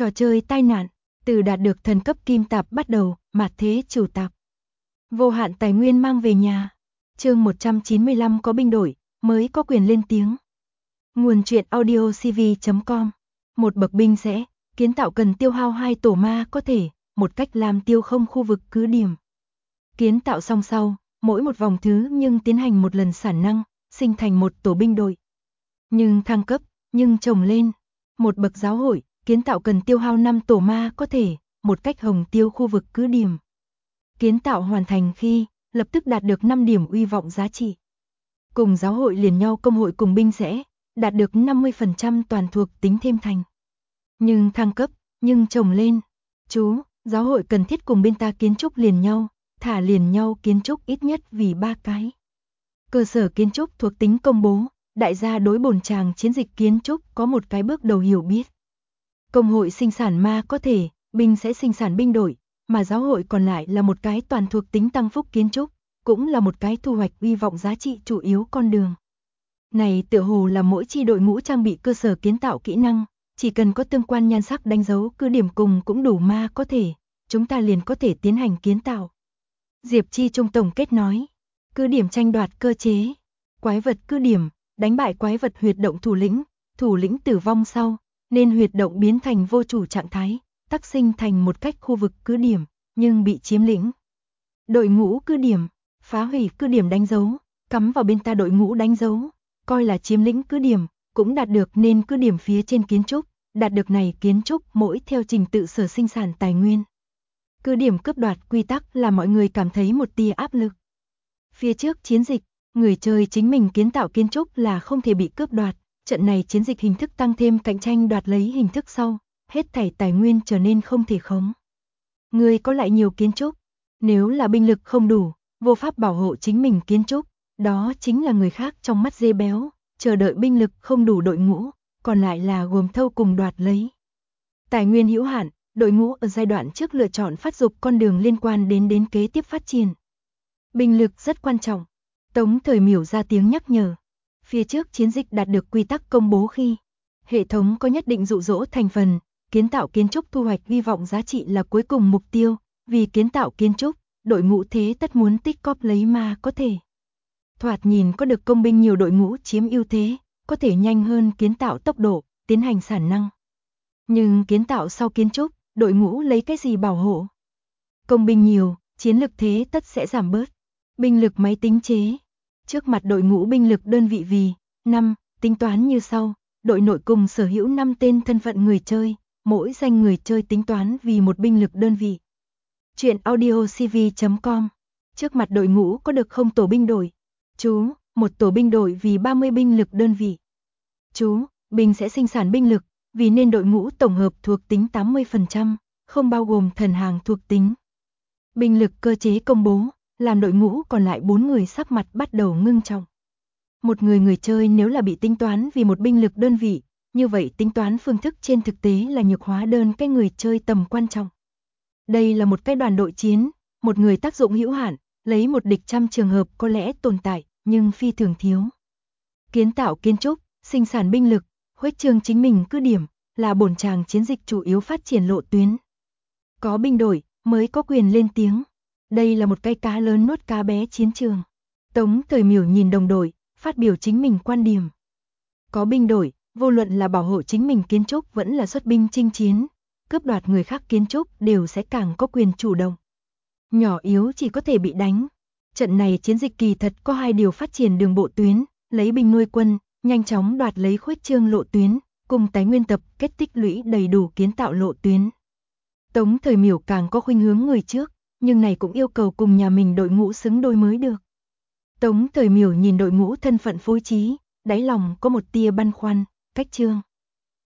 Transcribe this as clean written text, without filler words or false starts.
Trò chơi tai nạn, từ đạt được thần cấp kim tạp bắt đầu, mạt thế chủ tạp. Vô hạn tài nguyên mang về nhà. Chương 195 có binh đội, mới có quyền lên tiếng. Nguồn truyện audio cv.com. Một bậc binh sẽ, kiến tạo cần tiêu hao 2 tổ ma có thể, một cách làm tiêu không khu vực cứ điểm. Kiến tạo xong sau, mỗi một vòng thứ nhưng tiến hành một lần sản năng, sinh thành một tổ binh đội. Nhưng thăng cấp, nhưng trồng lên. Một bậc giáo hội, kiến tạo cần tiêu hao 5 tổ ma có thể, một cách hồng tiêu khu vực cứ điểm. Kiến tạo hoàn thành khi, lập tức đạt được 5 điểm uy vọng giá trị. Cùng giáo hội liền nhau công hội cùng binh sẽ, đạt được 50% toàn thuộc tính thêm thành. Nhưng thăng cấp, nhưng trồng lên. Chú, giáo hội cần thiết cùng bên ta kiến trúc liền nhau, thả liền nhau kiến trúc ít nhất vì 3 cái. Cơ sở kiến trúc thuộc tính công bố, đại gia đối bổn tràng chiến dịch kiến trúc có một cái bước đầu hiểu biết. Công hội sinh sản ma có thể, binh sẽ sinh sản binh đội, mà giáo hội còn lại là một cái toàn thuộc tính tăng phúc kiến trúc, cũng là một cái thu hoạch uy vọng giá trị chủ yếu con đường. Này tựa hồ là mỗi chi đội ngũ trang bị cơ sở kiến tạo kỹ năng, chỉ cần có tương quan nhan sắc đánh dấu cứ điểm cùng cũng đủ ma có thể, chúng ta liền có thể tiến hành kiến tạo. Diệp Chi Trung tổng kết nói, cứ điểm tranh đoạt cơ chế, quái vật cứ điểm, đánh bại quái vật huyệt động thủ lĩnh tử vong sau, nên huyệt động biến thành vô chủ trạng thái, tác sinh thành một cách khu vực cứ điểm, nhưng bị chiếm lĩnh. Đội ngũ cứ điểm, phá hủy cứ điểm đánh dấu, cắm vào bên ta đội ngũ đánh dấu, coi là chiếm lĩnh cứ điểm, cũng đạt được nên cứ điểm phía trên kiến trúc, đạt được này kiến trúc mỗi theo trình tự sở sinh sản tài nguyên. Cứ điểm cướp đoạt quy tắc là mọi người cảm thấy một tia áp lực. Phía trước chiến dịch, người chơi chính mình kiến tạo kiến trúc là không thể bị cướp đoạt, trận này chiến dịch hình thức tăng thêm cạnh tranh đoạt lấy hình thức sau, hết thảy tài nguyên trở nên không thể khống. Người có lại nhiều kiến trúc, nếu là binh lực không đủ, vô pháp bảo hộ chính mình kiến trúc, đó chính là người khác trong mắt dê béo, chờ đợi binh lực không đủ đội ngũ, còn lại là gồm thâu cùng đoạt lấy. Tài nguyên hữu hạn, đội ngũ ở giai đoạn trước lựa chọn phát dục con đường liên quan đến kế tiếp phát triển. Binh lực rất quan trọng. Tống Thời Miểu ra tiếng nhắc nhở. Phía trước chiến dịch đạt được quy tắc công bố khi hệ thống có nhất định dụ dỗ thành phần, kiến tạo kiến trúc thu hoạch hy vọng giá trị là cuối cùng mục tiêu, vì kiến tạo kiến trúc, đội ngũ thế tất muốn tích cóp lấy ma có thể. Thoạt nhìn có được công binh nhiều đội ngũ chiếm ưu thế, có thể nhanh hơn kiến tạo tốc độ, tiến hành sản năng. Nhưng kiến tạo sau kiến trúc, đội ngũ lấy cái gì bảo hộ? Công binh nhiều, chiến lực thế tất sẽ giảm bớt. Binh lực máy tính chế. Trước mặt đội ngũ binh lực đơn vị vì 5, tính toán như sau, đội nội cùng sở hữu 5 tên thân phận người chơi, mỗi danh người chơi tính toán vì một binh lực đơn vị. Truyện audio cv.com. Trước mặt đội ngũ có được không tổ binh đội. Chú, một tổ binh đội vì 30 binh lực đơn vị. Chú, binh sẽ sinh sản binh lực, vì nên đội ngũ tổng hợp thuộc tính 80%, không bao gồm thần hàng thuộc tính. Binh lực cơ chế công bố, làm đội ngũ còn lại 4 người sắc mặt bắt đầu ngưng trọng. Một người chơi nếu là bị tính toán vì một binh lực đơn vị, như vậy tính toán phương thức trên thực tế là nhược hóa đơn cái người chơi tầm quan trọng. Đây là một cái đoàn đội chiến, một người tác dụng hữu hạn, lấy một địch trăm trường hợp có lẽ tồn tại, nhưng phi thường thiếu. Kiến tạo kiến trúc, sinh sản binh lực, khuếch trương chính mình cứ điểm, là bổn tràng chiến dịch chủ yếu phát triển lộ tuyến. Có binh đội, mới có quyền lên tiếng. Đây là một cái cá lớn nuốt cá bé chiến trường. Tống Thời Miểu nhìn đồng đội, phát biểu chính mình quan điểm. Có binh đội, vô luận là bảo hộ chính mình kiến trúc vẫn là xuất binh chinh chiến, cướp đoạt người khác kiến trúc đều sẽ càng có quyền chủ động. Nhỏ yếu chỉ có thể bị đánh. Trận này chiến dịch kỳ thật có 2 điều phát triển đường bộ tuyến, lấy binh nuôi quân, nhanh chóng đoạt lấy khuếch trương lộ tuyến, cùng tái nguyên tập kết tích lũy đầy đủ kiến tạo lộ tuyến. Tống Thời Miểu càng có khuynh hướng người trước, nhưng này cũng yêu cầu cùng nhà mình đội ngũ xứng đôi mới được. Tống Thời Miểu nhìn đội ngũ thân phận phối trí, đáy lòng có một tia băn khoăn, cách chương.